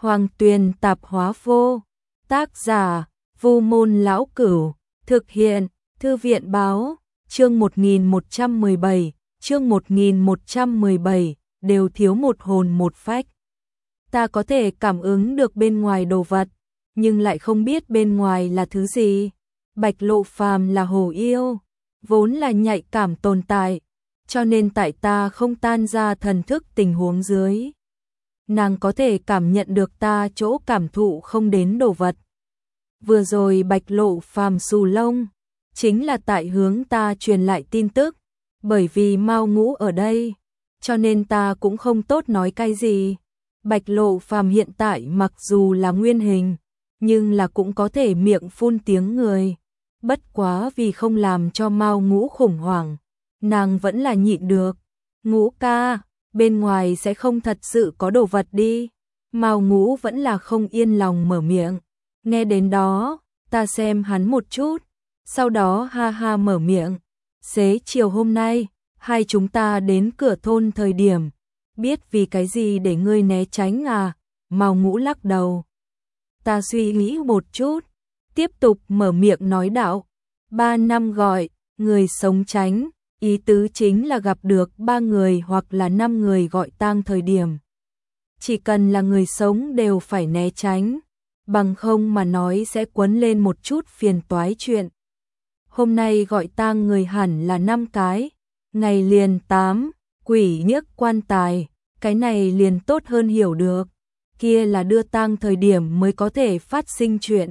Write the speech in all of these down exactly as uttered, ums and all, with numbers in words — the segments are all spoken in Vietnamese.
Hoàng Tuyền Tạp Hóa Vô. Tác giả: Vu Môn Lão Cửu. Thực hiện: Thư viện Báo. Chương một nghìn một trăm mười bảy, chương một nghìn một trăm mười bảy, đều thiếu một hồn một phách. Ta có thể cảm ứng được bên ngoài đồ vật, nhưng lại không biết bên ngoài là thứ gì. Bạch Lộ Phàm là hổ yêu, vốn là nhạy cảm tồn tại, cho nên tại ta không tan ra thần thức tình huống dưới, nàng có thể cảm nhận được ta chỗ cảm thụ không đến đồ vật. Vừa rồi Bạch Lộ Phàm xù lông, chính là tại hướng ta truyền lại tin tức, bởi vì Mao Ngũ ở đây, cho nên ta cũng không tốt nói cái gì. Bạch Lộ Phàm hiện tại mặc dù là nguyên hình, nhưng là cũng có thể miệng phun tiếng người. Bất quá vì không làm cho Mao Ngũ khủng hoảng, nàng vẫn là nhịn được. Ngũ ca, bên ngoài sẽ không thật sự có đồ vật đi. Mao Ngũ vẫn là không yên lòng mở miệng. Nghe đến đó, ta xem hắn một chút, sau đó ha ha mở miệng. Xế chiều hôm nay, hai chúng ta đến cửa thôn thời điểm, biết vì cái gì để ngươi né tránh à? Mao Ngũ lắc đầu. Ta suy nghĩ một chút, tiếp tục mở miệng nói đạo. Ba năm gọi, người sống tránh, ý tứ chính là gặp được ba người hoặc là năm người gọi tang thời điểm. Chỉ cần là người sống đều phải né tránh, bằng không mà nói sẽ quấn lên một chút phiền toái chuyện. Hôm nay gọi tang người hẳn là năm cái, ngày liền tám, quỷ nhiếc quan tài, cái này liền tốt hơn hiểu được. Kia là đưa tang thời điểm mới có thể phát sinh chuyện.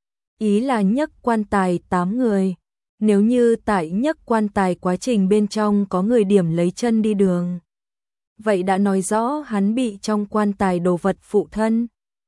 Ý là nhấc quan tài tám người. Nếu như tại nhấc quan tài quá trình bên trong có người điểm lấy chân đi đường, vậy đã nói rõ hắn bị trong quan tài đồ vật phụ thân.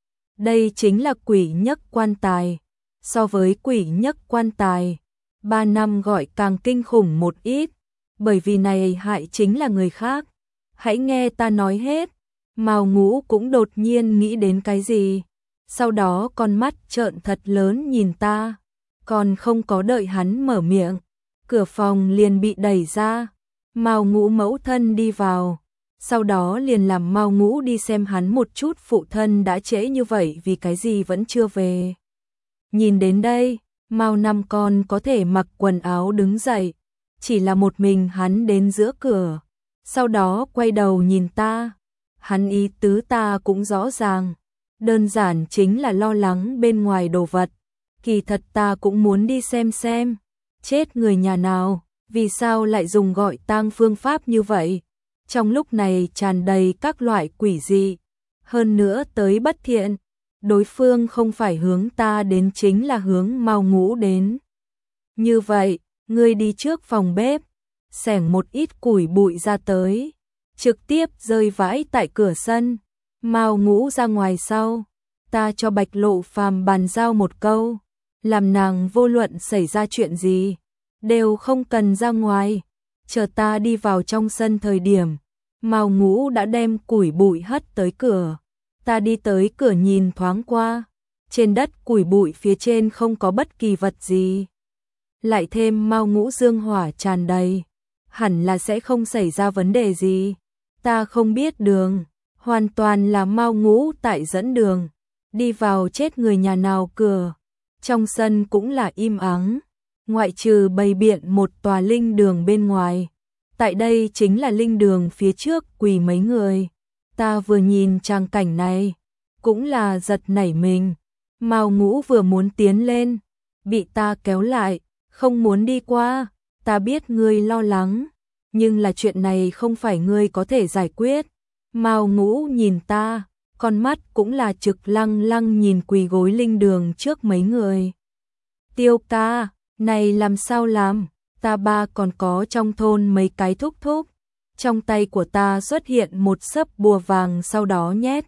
Đây chính là quỷ nhấc quan tài. So với quỷ nhấc quan tài, ba năm gọi càng kinh khủng một ít, bởi vì này hại chính là người khác. Hãy nghe ta nói hết. Mao Ngũ cũng đột nhiên nghĩ đến cái gì, sau đó con mắt trợn thật lớn nhìn ta, còn không có đợi hắn mở miệng, cửa phòng liền bị đẩy ra. Mao Ngũ mẫu thân đi vào, sau đó liền làm Mao Ngũ đi xem hắn một chút phụ thân đã trễ như vậy vì cái gì vẫn chưa về. Nhìn đến đây, Mao năm con có thể mặc quần áo đứng dậy, chỉ là một mình hắn đến giữa cửa, sau đó quay đầu nhìn ta. Hắn ý tứ ta cũng rõ ràng, đơn giản chính là lo lắng bên ngoài đồ vật. Kỳ thật ta cũng muốn đi xem xem, chết người nhà nào, vì sao lại dùng gọi tang phương pháp như vậy. Trong lúc này tràn đầy các loại quỷ dị, hơn nữa tới bất thiện, đối phương không phải hướng ta đến chính là hướng Mao Ngũ đến. Như vậy, ngươi đi trước phòng bếp, xẻng một ít củi bụi ra tới, trực tiếp rơi vãi tại cửa sân. Mao Ngũ ra ngoài sau, ta cho Bạch Lộ Phàm bàn giao một câu, làm nàng vô luận xảy ra chuyện gì, đều không cần ra ngoài. Chờ ta đi vào trong sân thời điểm, Mao Ngũ đã đem củi bụi hất tới cửa. Ta đi tới cửa nhìn thoáng qua, trên đất củi bụi phía trên không có bất kỳ vật gì. Lại thêm Mao Ngũ dương hỏa tràn đầy, hẳn là sẽ không xảy ra vấn đề gì. Ta không biết đường, hoàn toàn là Mao Ngũ tại dẫn đường, đi vào chết người nhà nào cửa. Trong sân cũng là im ắng, ngoại trừ bày biện một tòa linh đường bên ngoài. Tại đây chính là linh đường phía trước quỳ mấy người. Ta vừa nhìn trang cảnh này, cũng là giật nảy mình. Mao Ngũ vừa muốn tiến lên, bị ta kéo lại, không muốn đi qua. Ta biết ngươi lo lắng, nhưng là chuyện này không phải ngươi có thể giải quyết. Mao Ngũ nhìn ta, con mắt cũng là trực lăng lăng nhìn quỳ gối linh đường trước mấy người. Tiêu ca, này làm sao làm? Ta ba còn có trong thôn mấy cái thúc thúc. Trong tay của ta xuất hiện một sấp bùa vàng, sau đó nhét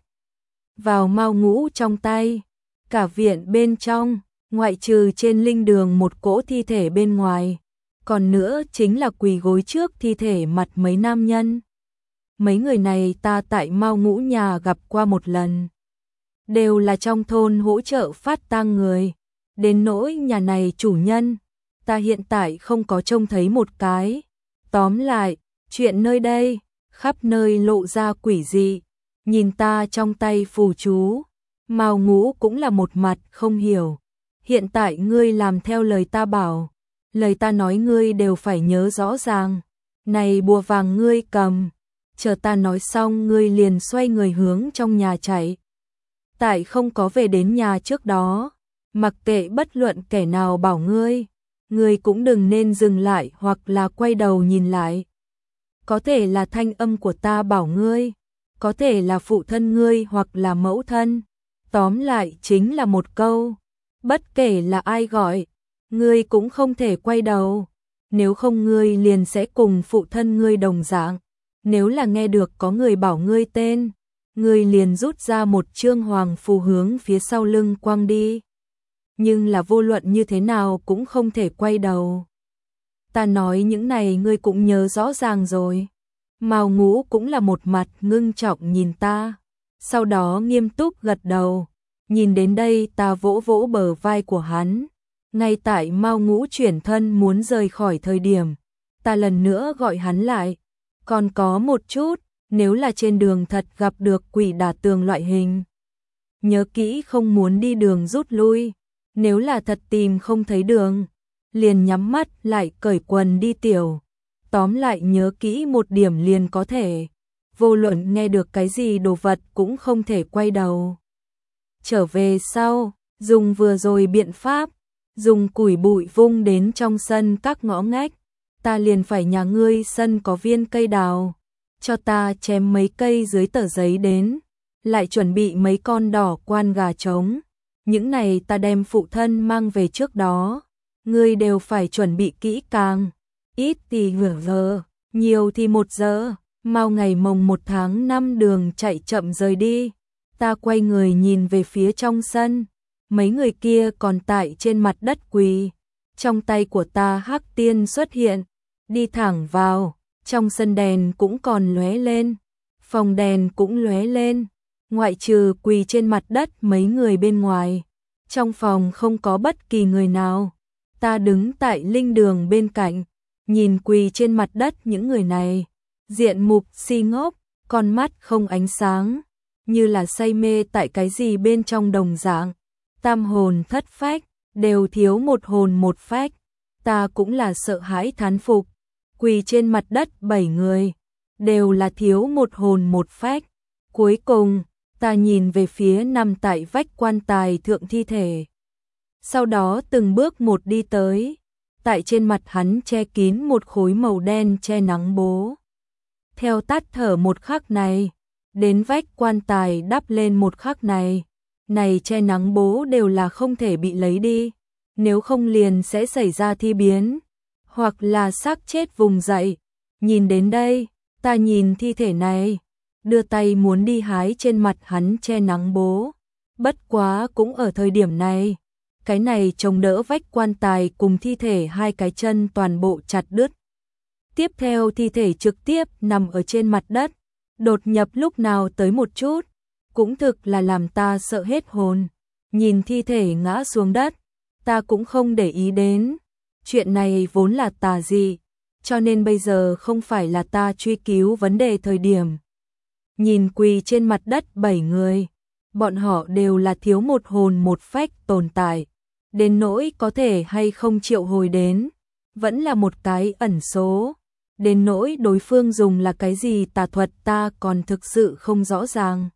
vào Mao Ngũ trong tay. Cả viện bên trong, ngoại trừ trên linh đường một cỗ thi thể bên ngoài, còn nữa chính là quỳ gối trước thi thể mặt mấy nam nhân. Mấy người này ta tại Mao Ngũ nhà gặp qua một lần, đều là trong thôn hỗ trợ phát tang người. Đến nỗi nhà này chủ nhân, ta hiện tại không có trông thấy một cái. Tóm lại, chuyện nơi đây, khắp nơi lộ ra quỷ dị. Nhìn ta trong tay phù chú, Mao Ngũ cũng là một mặt không hiểu. Hiện tại ngươi làm theo lời ta bảo, lời ta nói ngươi đều phải nhớ rõ ràng. Này bùa vàng ngươi cầm, chờ ta nói xong ngươi liền xoay người hướng trong nhà chạy. Tại không có về đến nhà trước đó, mặc kệ bất luận kẻ nào bảo ngươi, ngươi cũng đừng nên dừng lại hoặc là quay đầu nhìn lại. Có thể là thanh âm của ta bảo ngươi, có thể là phụ thân ngươi hoặc là mẫu thân. Tóm lại chính là một câu, bất kể là ai gọi, ngươi cũng không thể quay đầu. Nếu không ngươi liền sẽ cùng phụ thân ngươi đồng dạng. Nếu là nghe được có người bảo ngươi tên, ngươi liền rút ra một chương hoàng phù hướng phía sau lưng quăng đi. Nhưng là vô luận như thế nào cũng không thể quay đầu. Ta nói những này ngươi cũng nhớ rõ ràng rồi. Mao Ngũ cũng là một mặt ngưng trọng nhìn ta, sau đó nghiêm túc gật đầu. Nhìn đến đây ta vỗ vỗ bờ vai của hắn. Ngay tại Mao Ngũ chuyển thân muốn rời khỏi thời điểm, ta lần nữa gọi hắn lại. Còn có một chút, nếu là trên đường thật gặp được quỷ đả tường loại hình, nhớ kỹ không muốn đi đường rút lui. Nếu là thật tìm không thấy đường, liền nhắm mắt lại cởi quần đi tiểu. Tóm lại nhớ kỹ một điểm liền có thể. Vô luận nghe được cái gì đồ vật cũng không thể quay đầu. Trở về sau, dùng vừa rồi biện pháp, dùng củi bụi vung đến trong sân các ngõ ngách. Ta liền phải nhà ngươi sân có viên cây đào, cho ta chém mấy cây dưới tờ giấy đến, lại chuẩn bị mấy con đỏ quan gà trống. Những này ta đem phụ thân mang về trước đó, ngươi đều phải chuẩn bị kỹ càng. Ít thì nửa giờ, nhiều thì một giờ. Mau ngày mồng một tháng năm đường chạy chậm rời đi. Ta quay người nhìn về phía trong sân, mấy người kia còn tại trên mặt đất quỳ. Trong tay của ta hắc tiên xuất hiện, đi thẳng vào, trong sân đèn cũng còn lóe lên, phòng đèn cũng lóe lên, ngoại trừ quỳ trên mặt đất mấy người bên ngoài. Trong phòng không có bất kỳ người nào. Ta đứng tại linh đường bên cạnh, nhìn quỳ trên mặt đất những người này, diện mục si ngốc, con mắt không ánh sáng, như là say mê tại cái gì bên trong đồng dạng. Tam hồn thất phách, đều thiếu một hồn một phách. Ta cũng là sợ hãi thán phục, quỳ trên mặt đất bảy người, đều là thiếu một hồn một phách. Cuối cùng, ta nhìn về phía nằm tại vách quan tài thượng thi thể. Sau đó từng bước một đi tới, tại trên mặt hắn che kín một khối màu đen che nắng bố. Theo tắt thở một khắc này, đến vách quan tài đắp lên một khắc này, này che nắng bố đều là không thể bị lấy đi, nếu không liền sẽ xảy ra thi biến, hoặc là xác chết vùng dậy. Nhìn đến đây, ta nhìn thi thể này, đưa tay muốn đi hái trên mặt hắn che nắng bố. Bất quá cũng ở thời điểm này, cái này chống đỡ vách quan tài cùng thi thể hai cái chân toàn bộ chặt đứt. Tiếp theo thi thể trực tiếp nằm ở trên mặt đất, đột nhập lúc nào tới một chút, cũng thực là làm ta sợ hết hồn. Nhìn thi thể ngã xuống đất, ta cũng không để ý đến. Chuyện này vốn là tà dị, cho nên bây giờ không phải là ta truy cứu vấn đề thời điểm. Nhìn quỳ trên mặt đất bảy người, bọn họ đều là thiếu một hồn một phách tồn tại. Đến nỗi có thể hay không triệu hồi đến, vẫn là một cái ẩn số. Đến nỗi đối phương dùng là cái gì tà thuật ta còn thực sự không rõ ràng.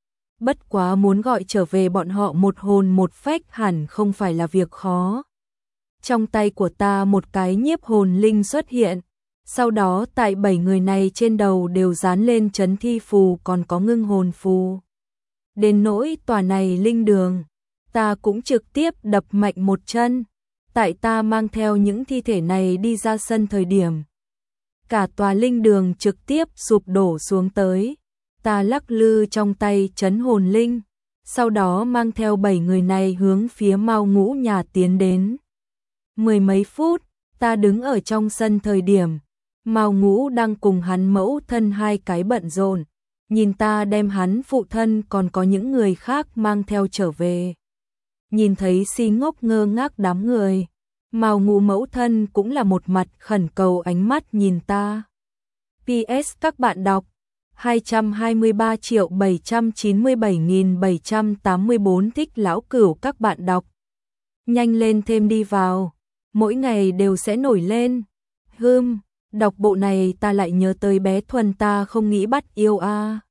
Bất quá muốn gọi trở về bọn họ một hồn một phách hẳn không phải là việc khó. Trong tay của ta một cái nhiếp hồn linh xuất hiện, sau đó tại bảy người này trên đầu đều dán lên trấn thi phù còn có ngưng hồn phù. Đến nỗi tòa này linh đường, ta cũng trực tiếp đập mạnh một chân. Tại ta mang theo những thi thể này đi ra sân thời điểm, cả tòa linh đường trực tiếp sụp đổ xuống tới. Ta lắc lư trong tay trấn hồn linh, sau đó mang theo bảy người này hướng phía Mao Ngũ nhà tiến đến. Mười mấy phút, ta đứng ở trong sân thời điểm, Mao Ngũ đang cùng hắn mẫu thân hai cái bận rộn, nhìn ta đem hắn phụ thân còn có những người khác mang theo trở về. Nhìn thấy si ngốc ngơ ngác đám người, Mao Ngũ mẫu thân cũng là một mặt khẩn cầu ánh mắt nhìn ta. pê ét các bạn đọc, hai trăm hai mươi ba triệu bảy trăm chín mươi bảy nghìn bảy trăm tám mươi bốn thích lão cửu. Các bạn đọc nhanh lên thêm đi vào, mỗi ngày đều sẽ nổi lên. Hưm, đọc bộ này ta lại nhớ tới bé Thuần, ta không nghĩ bắt yêu a. À.